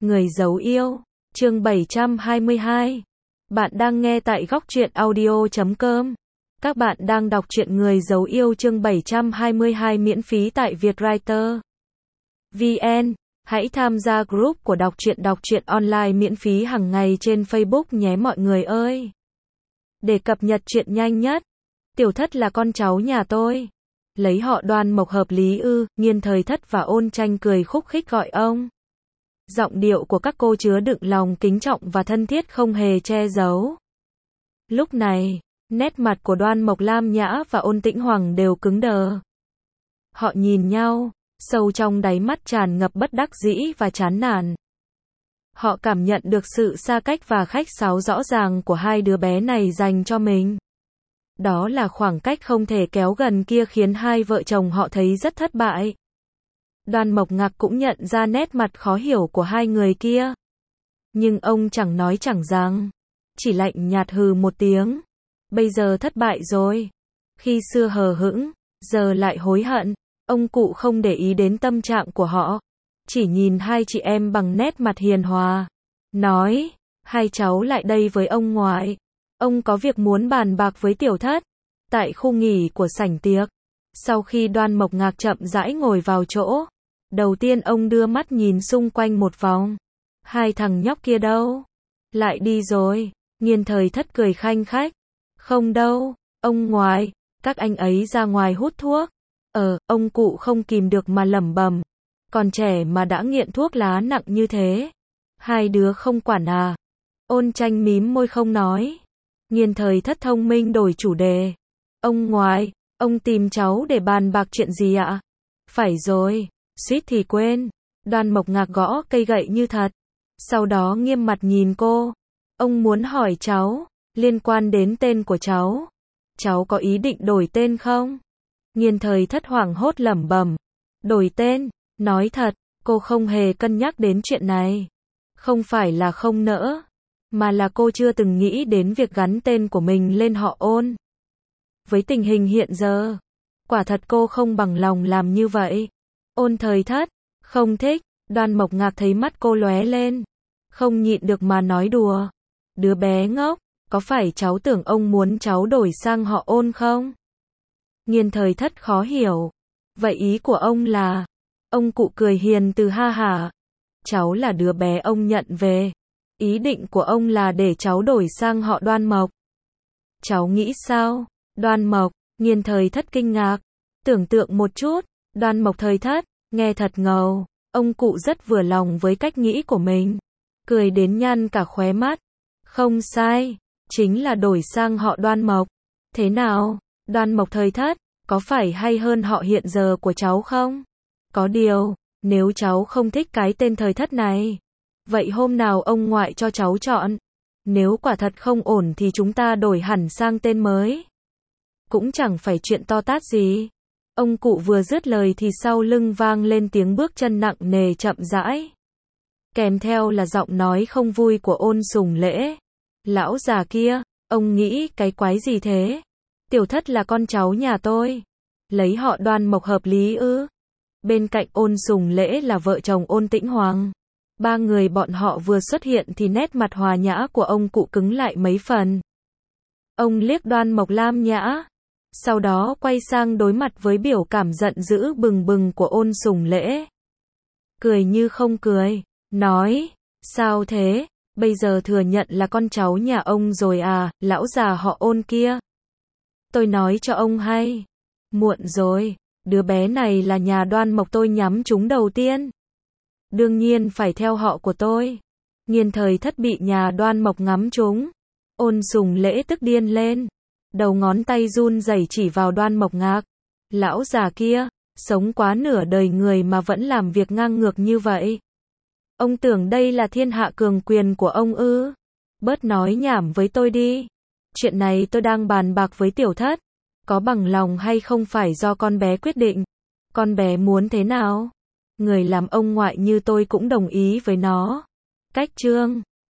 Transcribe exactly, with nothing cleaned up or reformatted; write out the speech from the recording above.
Người giấu yêu, chương bảy trăm hai mươi hai. Bạn đang nghe tại góc truyện audio chấm com. Các bạn đang đọc truyện Người giấu yêu chương bảy trăm hai mươi hai miễn phí tại Vietwriter vê en. Hãy tham gia group của đọc truyện đọc truyện online miễn phí hàng ngày trên Facebook nhé mọi người ơi. Để cập nhật truyện nhanh nhất. Tiểu Thất là con cháu nhà tôi. Lấy họ Đoan Mộc hợp lý ư? Nghiên Thời Thất và Ôn Tranh cười khúc khích gọi ông. Giọng điệu của các cô chứa đựng lòng kính trọng và thân thiết không hề che giấu. Lúc này, nét mặt của Đoan Mộc Lam Nhã và Ôn Tĩnh Hoàng đều cứng đờ. Họ nhìn nhau, sâu trong đáy mắt tràn ngập bất đắc dĩ và chán nản. Họ cảm nhận được sự xa cách và khách sáo rõ ràng của hai đứa bé này dành cho mình. Đó là khoảng cách không thể kéo gần kia khiến hai vợ chồng họ thấy rất thất bại. Đoan Mộc Ngạc cũng nhận ra nét mặt khó hiểu của hai người kia. Nhưng ông chẳng nói chẳng rằng, chỉ lạnh nhạt hừ một tiếng. Bây giờ thất bại rồi. Khi xưa hờ hững, giờ lại hối hận. Ông cụ không để ý đến tâm trạng của họ. Chỉ nhìn hai chị em bằng nét mặt hiền hòa. Nói, hai cháu lại đây với ông ngoại. Ông có việc muốn bàn bạc với Tiểu Thất. Tại khu nghỉ của sảnh tiệc. Sau khi Đoan Mộc Ngạc chậm rãi ngồi vào chỗ. Đầu tiên ông đưa mắt nhìn xung quanh một vòng. Hai thằng nhóc kia đâu? Lại đi rồi. Nghiên Thời Thất cười khanh khách. Không đâu, ông ngoại, các anh ấy ra ngoài hút thuốc. Ờ, ông cụ không kìm được mà lẩm bẩm. Còn trẻ mà đã nghiện thuốc lá nặng như thế. Hai đứa không quản à? Ôn Tranh mím môi không nói. Nghiên Thời Thất thông minh đổi chủ đề. Ông ngoại, ông tìm cháu để bàn bạc chuyện gì ạ? Phải rồi, suýt thì quên. Đoan Mộc Ngạc gõ cây gậy như thật. Sau đó nghiêm mặt nhìn cô. Ông muốn hỏi cháu, liên quan đến tên của cháu. Cháu có ý định đổi tên không? Nghiên Thời Thất hoảng hốt lẩm bẩm. Đổi tên, nói thật, cô không hề cân nhắc đến chuyện này. Không phải là không nỡ, mà là cô chưa từng nghĩ đến việc gắn tên của mình lên họ Ôn. Với tình hình hiện giờ, quả thật cô không bằng lòng làm như vậy. Ôn Thời Thất, không thích. Đoan Mộc Ngạc thấy mắt cô lóe lên. Không nhịn được mà nói đùa. Đứa bé ngốc, có phải cháu tưởng ông muốn cháu đổi sang họ Ôn không? Nghiên Thời Thất khó hiểu. Vậy ý của ông là? Ông cụ cười hiền từ ha hả. Cháu là đứa bé ông nhận về. Ý định của ông là để cháu đổi sang họ Đoan Mộc. Cháu nghĩ sao? Đoan Mộc, Nghiên Thời Thất kinh ngạc. Tưởng tượng một chút, Đoan Mộc Thời Thất, nghe thật ngầu. Ông cụ rất vừa lòng với cách nghĩ của mình. Cười đến nhăn cả khóe mắt. Không sai, chính là đổi sang họ Đoan Mộc. Thế nào, Đoan Mộc Thời Thất, có phải hay hơn họ hiện giờ của cháu không? Có điều, nếu cháu không thích cái tên Thời Thất này, vậy hôm nào ông ngoại cho cháu chọn. Nếu quả thật không ổn thì chúng ta đổi hẳn sang tên mới. Cũng chẳng phải chuyện to tát gì. Ông cụ vừa dứt lời thì sau lưng vang lên tiếng bước chân nặng nề chậm rãi. Kèm theo là giọng nói không vui của Ôn Sùng Lễ. Lão già kia, ông nghĩ cái quái gì thế? Tiểu Thất là con cháu nhà tôi. Lấy họ Đoan Mộc hợp lý ư? Bên cạnh Ôn Sùng Lễ là vợ chồng Ôn Tĩnh Hoàng. Ba người bọn họ vừa xuất hiện thì nét mặt hòa nhã của ông cụ cứng lại mấy phần. Ông liếc Đoan Mộc Lam Nhã. Sau đó quay sang đối mặt với biểu cảm giận dữ bừng bừng của Ôn Sùng Lễ. Cười như không cười. Nói, sao thế? Bây giờ thừa nhận là con cháu nhà ông rồi à, lão già họ Ôn kia. Tôi nói cho ông hay. Muộn rồi, đứa bé này là nhà Đoan Mộc tôi nhắm trúng đầu tiên. Đương nhiên phải theo họ của tôi. Nghiên Thời Thất bị nhà Đoan Mộc ngắm trúng. Ôn Sùng Lễ tức điên lên. Đầu ngón tay run rẩy chỉ vào Đoan Mộc Ngạc. Lão già kia, sống quá nửa đời người mà vẫn làm việc ngang ngược như vậy. Ông tưởng đây là thiên hạ cường quyền của ông ư? Bớt nói nhảm với tôi đi. Chuyện này tôi đang bàn bạc với Tiểu Thất. Có bằng lòng hay không phải do con bé quyết định. Con bé muốn thế nào? Người làm ông ngoại như tôi cũng đồng ý với nó. Cách chương